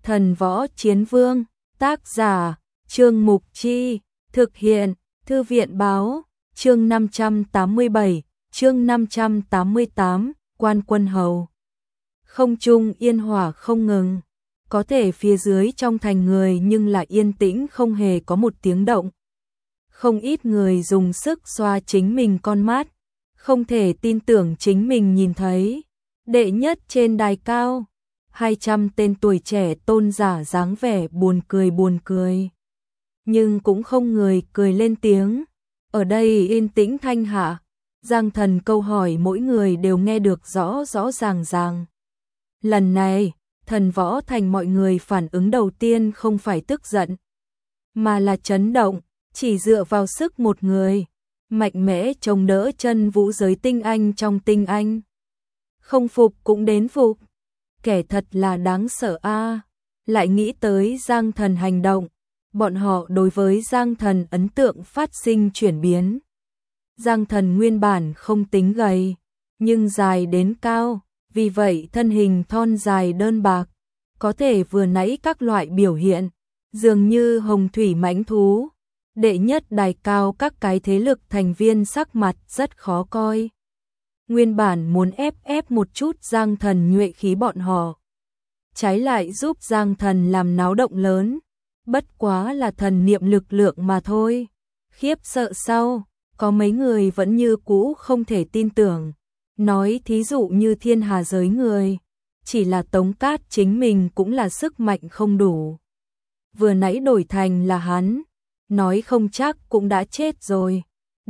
Thần võ chiến vương, tác giả, Trương Mục Chi, thực hiện, Thư viện báo, chương 587, chương 588, Quan Quân Hầu. Không trung yên hỏa không ngừng, có thể phía dưới trong thành người nhưng lại yên tĩnh không hề có một tiếng động. Không ít người dùng sức xoa chính mình con mắt, không thể tin tưởng chính mình nhìn thấy. Đệ nhất trên đài cao, 200 tên tuổi trẻ tôn giả dáng vẻ buồn cười. Nhưng cũng không người cười lên tiếng. Ở đây yên tĩnh thanh hạ, Giang Thần câu hỏi mỗi người đều nghe được rõ ràng. Lần này, Thần Võ Thành mọi người phản ứng đầu tiên không phải tức giận, mà là chấn động, chỉ dựa vào sức một người, mạnh mẽ chống đỡ chân vũ giới tinh anh trong tinh anh. Không phục cũng đến phục, kẻ thật là đáng sợ a. Lại nghĩ tới Giang Thần hành động, bọn họ đối với Giang Thần ấn tượng phát sinh chuyển biến. Giang Thần nguyên bản không tính gầy, nhưng dài đến cao, vì vậy thân hình thon dài đơn bạc, có thể vừa nãy các loại biểu hiện, dường như hồng thủy mãnh thú. Đệ nhất đài cao các cái thế lực thành viên sắc mặt rất khó coi. Nguyên bản muốn ép một chút Giang Thần nhuệ khí bọn họ, trái lại giúp Giang Thần làm náo động lớn, bất quá là thần niệm lực lượng mà thôi. Khiếp sợ sau, có mấy người vẫn như cũ không thể tin tưởng, nói thí dụ như thiên hà giới người, chỉ là Tống Cát chính mình cũng là sức mạnh không đủ. Vừa nãy đổi thành là hắn, nói không chắc cũng đã chết rồi.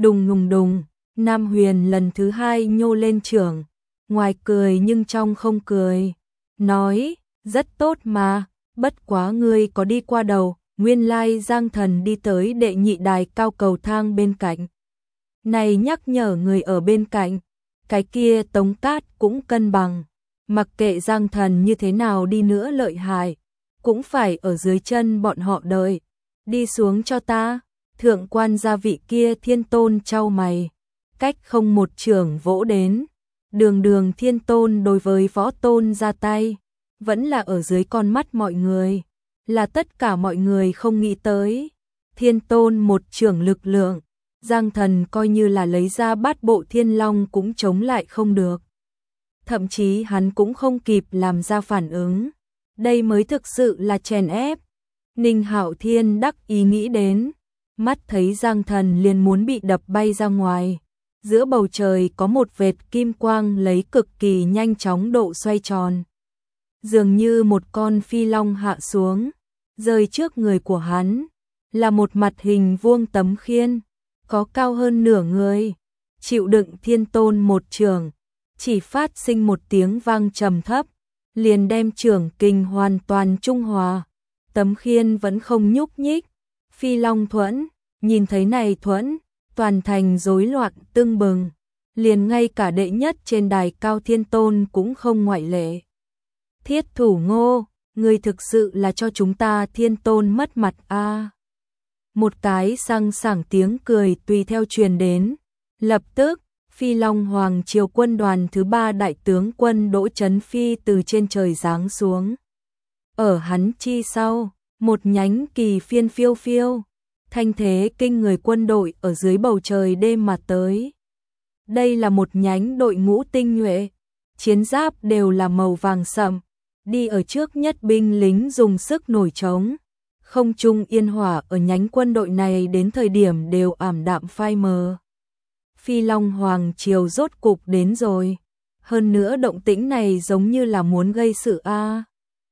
Đùng, Nam Huyền lần thứ hai nhô lên trưởng, ngoài cười nhưng trong không cười, nói, rất tốt mà, bất quá ngươi có đi qua đầu. Nguyên lai Giang Thần đi tới đệ nhị đài cao cầu thang bên cạnh. Này nhắc nhở người ở bên cạnh, cái kia Tống Cát cũng cân bằng, mặc kệ Giang Thần như thế nào đi nữa lợi hại, cũng phải ở dưới chân bọn họ đợi. Đi xuống cho ta. Thượng quan gia vị kia Thiên Tôn chau mày, cách không một trường vỗ đến. Đường Thiên Tôn đối với Võ Tôn ra tay, vẫn là ở dưới con mắt mọi người, là tất cả mọi người không nghĩ tới. Thiên Tôn một trường lực lượng, Giang Thần coi như là lấy ra bát bộ thiên long cũng chống lại không được. Thậm chí hắn cũng không kịp làm ra phản ứng. Đây mới thực sự là chèn ép. Ninh Hạo Thiên đắc ý nghĩ đến, mắt thấy Giang Thần liền muốn bị đập bay ra ngoài. Giữa bầu trời có một vệt kim quang lấy cực kỳ nhanh chóng độ xoay tròn, dường như một con phi long hạ xuống, rơi trước người của hắn, là một mặt hình vuông tấm khiên, có cao hơn nửa người, chịu đựng Thiên Tôn một trường, chỉ phát sinh một tiếng vang trầm thấp, liền đem trường kình hoàn toàn trung hòa. Tấm khiên vẫn không nhúc nhích. Phi long thuẫn, nhìn thấy này thuẫn, toàn thành rối loạn tưng bừng, liền ngay cả đệ nhất trên đài cao Thiên Tôn cũng không ngoại lệ. Thiết Thủ Ngô, người thực sự là cho chúng ta Thiên Tôn mất mặt a. Một cái sang sảng tiếng cười tùy theo truyền đến. Lập tức, Phi Long Hoàng Triều quân đoàn thứ 3 đại tướng quân Đỗ Chấn Phi từ trên trời giáng xuống. Ở hắn chi sau, một nhánh kỳ phiên phiêu, thanh thế kinh người quân đội ở dưới bầu trời đêm mà tới. Đây là một nhánh đội ngũ tinh nhuệ, chiến giáp đều là màu vàng sậm, đi ở trước nhất binh lính dùng sức nổi trống. Không trung yên hỏa ở nhánh quân đội này đến thời điểm đều ảm đạm phai mờ. Phi Long Hoàng Triều rốt cục đến rồi, hơn nữa động tĩnh này giống như là muốn gây sự a.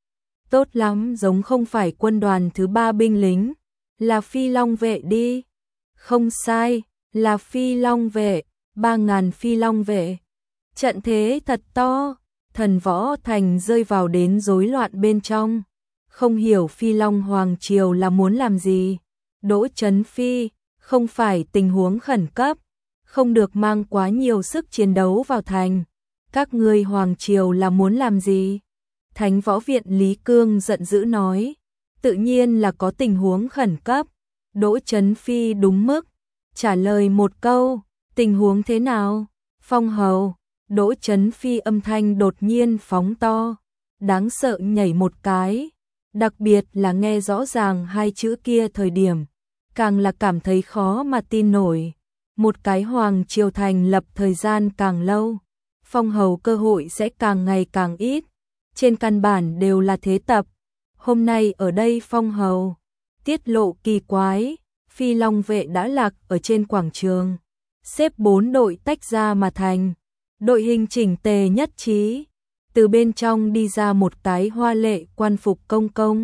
Tốt lắm, giống không phải quân đoàn thứ 3 binh lính, là Phi Long vệ đi. Không sai, là Phi Long vệ, 3.000 Phi Long vệ. Trận thế thật to, Thần Võ Thành rơi vào đến rối loạn bên trong. Không hiểu Phi Long Hoàng Triều là muốn làm gì. Đỗ Chấn Phi, không phải tình huống khẩn cấp, không được mang quá nhiều sức chiến đấu vào thành. Các ngươi Hoàng Triều là muốn làm gì? Thánh Võ Viện Lý Cương giận dữ nói, tự nhiên là có tình huống khẩn cấp. Đỗ Chấn Phi đúng mức, trả lời một câu, tình huống thế nào? Phong hầu, Đỗ Chấn Phi âm thanh đột nhiên phóng to, đáng sợ nhảy một cái, Đặc biệt là nghe rõ ràng hai chữ kia thời điểm, càng là cảm thấy khó mà tin nổi. Một cái hoàng triều thành lập thời gian càng lâu, phong hầu cơ hội sẽ càng ngày càng ít, trên căn bản đều là thế tập. Hôm nay ở đây phong hầu tiết lộ kỳ quái, Phi Long vệ đã lạc ở trên quảng trường, xếp 4 đội tách ra mà thành, đội hình chỉnh tề nhất trí, từ bên trong đi ra một cái hoa lệ quan phục công công,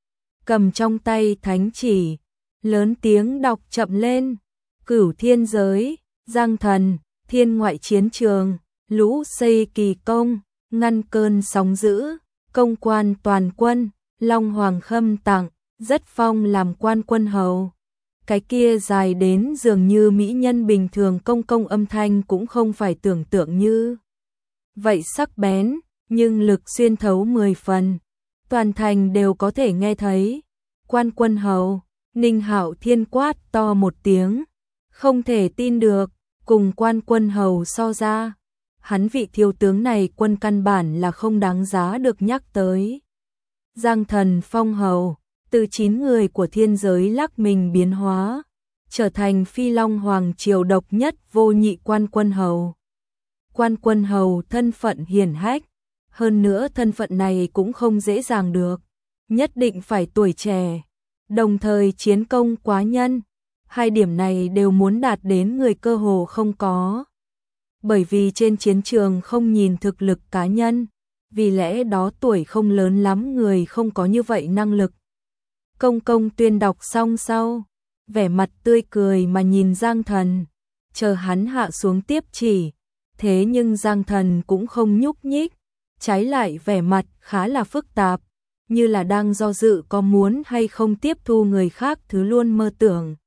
cầm trong tay thánh chỉ, lớn tiếng đọc chậm lên, Cửu thiên giới, Giang thần, thiên ngoại chiến trường, lũ xây kỳ công, ngăn cơn sóng dữ, công quan toàn quân, Long Hoàng khâm tặng, rất phong làm quan quân hầu. Cái kia dài đến dường như mỹ nhân bình thường công công âm thanh cũng không phải tưởng tượng như vậy sắc bén, nhưng lực xuyên thấu 10 phần, toàn thành đều có thể nghe thấy. Quan quân hầu, Ninh Hạo Thiên quát to một tiếng, không thể tin được, cùng quan quân hầu so ra, hắn vị thiếu tướng này quân căn bản là không đáng giá được nhắc tới. Giang thần phong hầu, từ 9 người của thiên giới lắc mình biến hóa, trở thành Phi Long Hoàng triều độc nhất vô nhị quan quân hầu. Quan quân hầu thân phận hiển hách, hơn nữa thân phận này cũng không dễ dàng được, nhất định phải tuổi trẻ, đồng thời chiến công quá nhân, hai điểm này đều muốn đạt đến người cơ hồ không có. Bởi vì trên chiến trường không nhìn thực lực cá nhân, vì lẽ đó tuổi không lớn lắm người không có như vậy năng lực. Công công tuyên đọc xong sau, vẻ mặt tươi cười mà nhìn Giang thần, chờ hắn hạ xuống tiếp chỉ, thế nhưng Giang thần cũng không nhúc nhích, trái lại vẻ mặt khá là phức tạp, như là đang do dự có muốn hay không tiếp thu người khác thứ luôn mơ tưởng.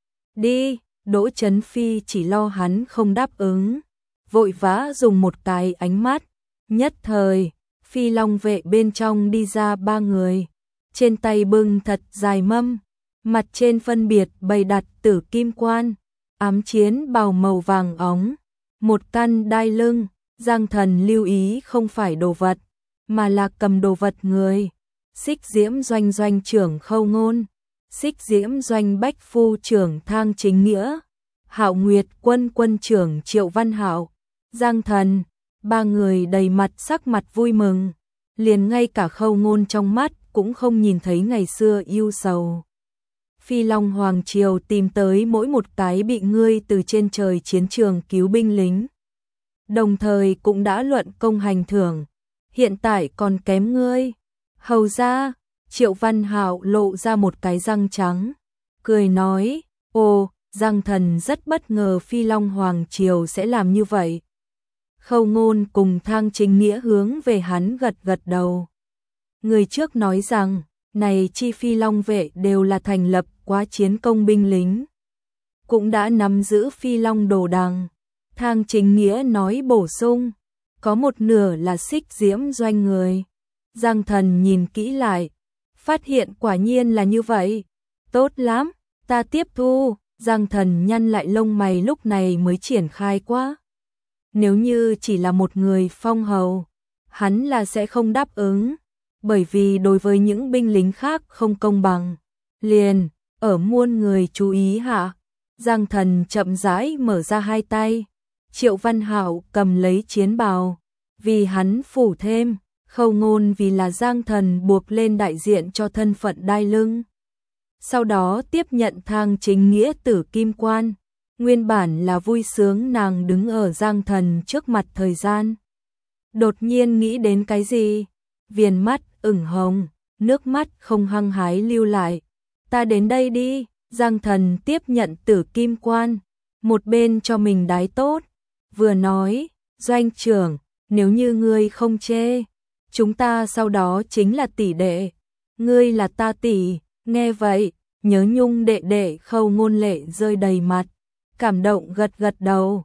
Đi, Đỗ Chấn Phi chỉ lo hắn không đáp ứng, vội vã dùng một cái ánh mắt, nhất thời, Phi Long vệ bên trong đi ra 3 người, trên tay bưng thật dài mâm, mặt trên phân biệt bày đặt tử kim quan, ám chiến bào màu vàng óng, một căn đai lưng. Giang thần lưu ý không phải đồ vật, mà là cầm đồ vật người. Xích Diễm doanh doanh trưởng Khâu Ngôn, Xích Diễm doanh bách phu trưởng Thang Chính Nghĩa, Hạo Nguyệt quân quân trưởng Triệu Văn Hạo, Giang thần, 3 người đầy mặt sắc mặt vui mừng, liền ngay cả Khâu Ngôn trong mắt cũng không nhìn thấy ngày xưa yêu sầu. Phi Long Hoàng triều tìm tới mỗi một cái bị ngươi từ trên trời chiến trường cứu binh lính, đồng thời cũng đã luận công hành thưởng, hiện tại còn kém ngươi. Hầu ra, Triệu Văn Hạo lộ ra một cái răng trắng, cười nói, ồ, Giang thần rất bất ngờ Phi Long Hoàng triều sẽ làm như vậy. Khâu Ngôn cùng Thang Chính Nghĩa hướng về hắn gật gật đầu. Người trước nói rằng, này chi Phi Long vệ đều là thành lập quá chiến công binh lính, cũng đã nắm giữ Phi Long đồ đằng. Thang Chính Nghĩa nói bổ sung, có một nửa là Xích Diễm doanh người. Giang thần nhìn kỹ lại, phát hiện quả nhiên là như vậy. Tốt lắm, ta tiếp thu. Giang thần nhăn lại lông mày lúc này mới triển khai quá. Nếu như chỉ là một người phong hầu, hắn là sẽ không đáp ứng, bởi vì đối với những binh lính khác không công bằng. Liền, ở muôn người chú ý hạ, Giang thần chậm rãi mở ra hai tay. Triệu Văn Hạo cầm lấy chiến bào, vì hắn phủ thêm, Khâu Ngôn vì là Giang thần buộc lên đại diện cho thân phận đai lưng. Sau đó tiếp nhận Thang Chính Nghĩa tử kim quan, nguyên bản là vui sướng nàng đứng ở Giang thần trước mặt thời gian. Đột nhiên nghĩ đến cái gì? Viền mắt ửng hồng, nước mắt không hăng hái lưu lại. Ta đến đây đi, Giang thần tiếp nhận tử kim quan, một bên cho mình đái tốt. Vừa nói, doanh trưởng, nếu như ngươi không chê, chúng ta sau đó chính là tỷ đệ, ngươi là ta tỷ. Nghe vậy, Nhớ Nhung đệ đệ Khâu Ngôn lệ rơi đầy mặt, cảm động gật gật đầu.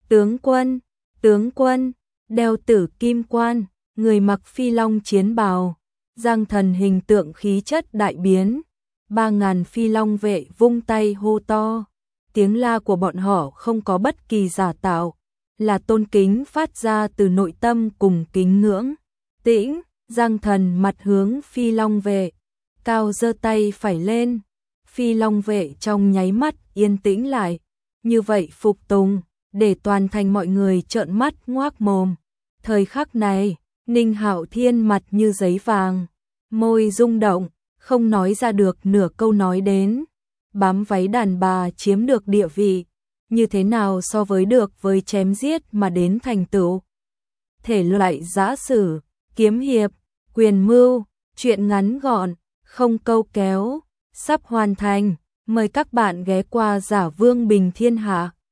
Tướng quân, đeo tử kim quan, người mặc Phi Long chiến bào, Giang thần hình tượng khí chất đại biến, 3000 Phi Long vệ vung tay hô to, tiếng la của bọn họ không có bất kỳ giả tạo, là tôn kính phát ra từ nội tâm cùng kính ngưỡng. Tĩnh, Giang thần mặt hướng Phi Long vệ, Cao giơ tay phải lên, Phi Long vệ trong nháy mắt yên tĩnh lại, như vậy phục tùng, để toàn thành mọi người trợn mắt ngoác mồm. Thời khắc này, Ninh Hạo Thiên mặt như giấy vàng, môi rung động, không nói ra được nửa câu nói đến. Bám váy đàn bà chiếm được địa vị, như thế nào so với chém giết mà đến thành tựu. Thể loại giã sử, kiếm hiệp, quyền mưu, truyện ngắn gọn, không câu kéo, sắp hoàn thành. Mời các bạn ghé qua Giả Vương Bình Thiên Hạ.